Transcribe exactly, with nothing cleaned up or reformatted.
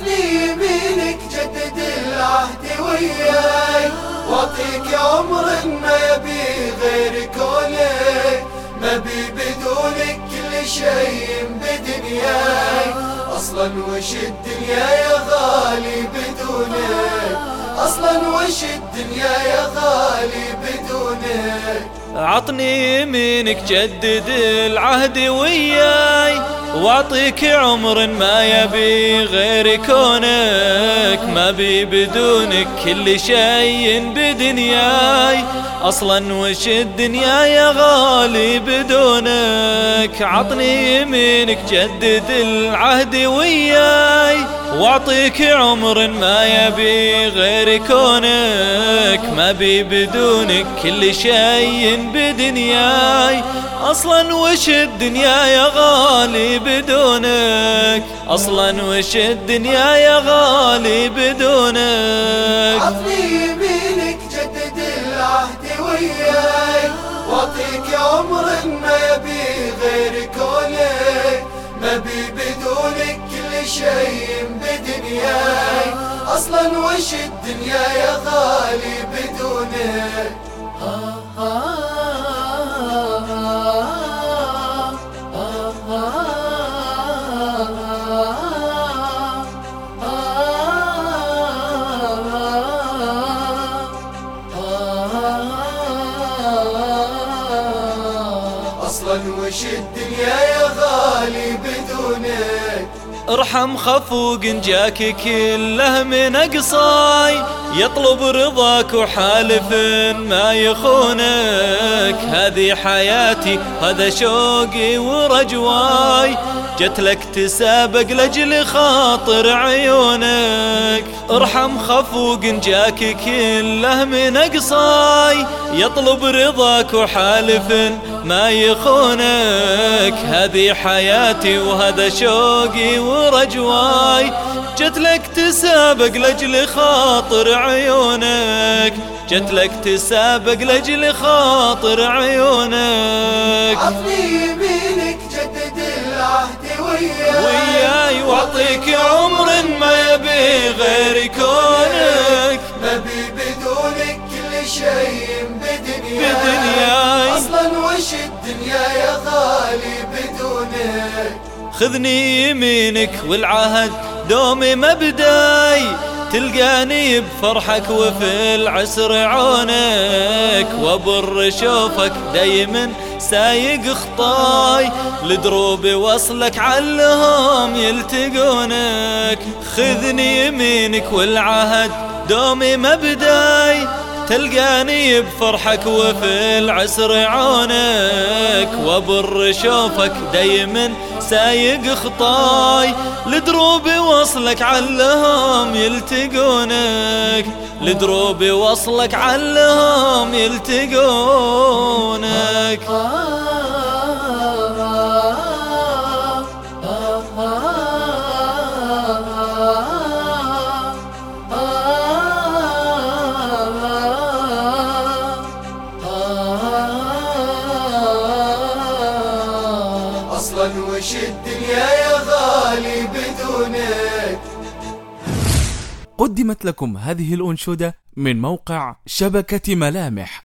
عطني يمينك جدد العهد وياي، واعطيك عمر ما يبي غير كونك، ما بي بدونك كل شيء بدنياي، اصلا وش الدنيا يا غالي بدونك، اصلا وش الدنيا يا غالي بدونك. عطني يمينك جدد العهد وياي، واعطيك عمر ما يبي غير كونك، ما بي بدونك كل شيء بدنياي، اصلا وش الدنيا يا غالي بدونك. عطني يمينك جدد العهد وياي، واعطيك عمر ما يبي غير كونك، ما بي بدونك كل شيء بدنياي، اصلا وش الدنيا يا غالي بدونك، اصلا وش الدنيا يا غالي بدونك. عطني يمينك جدد العهد وياي، واعطيك عمر ما يبي غير كونك، ما بي بدونك كل شيء بدنياي، اصلا وش الدنيا يا غالي بدونك. اصلا وش الدنيا يا غالي بدونك. ارحم خفوق جاك كله من اقصاي، يطلب رضاك وحالف ما يخونك، هذه حياتي هذا شوقي ورجواي، جت لك تسابق لجل خاطر عيونك. ارحم خفوق جاك كله من اقصاي، يطلب رضاك وحالف ما يخونك، هذه حياتي وهذا شوقي ورجواي، جت لك تسابق لجل خاطر عيونك، جت لك تسابق لجل خاطر عيونك. عطني يمينك جدد العهد وياي، وياي واعطيك عمر ما يبي غير كونك، ما بي بدونك كل شيء بدنياي، بدنياي، اصلا وش الدنيا يا غالي بدونك. خذني يمينك والعهد دومي مبداي، تلقاني بفرحك وفي العسر عونك، وبر شوفك دايما سايق خطاي، لدروب وصلك علهم يلتقونك. خذني يمينك والعهد دومي مبداي، تلقاني بفرحك وفي العسر عونك، وبر شوفك دايما سايق خطاي، لدروب وصلك علهم يلتقونك، لدروب وصلك علهم يلتقونك. اصلا وش الدنيا يا غالي بدونك. قدمت لكم هذه الأنشودة من موقع شبكة ملامح.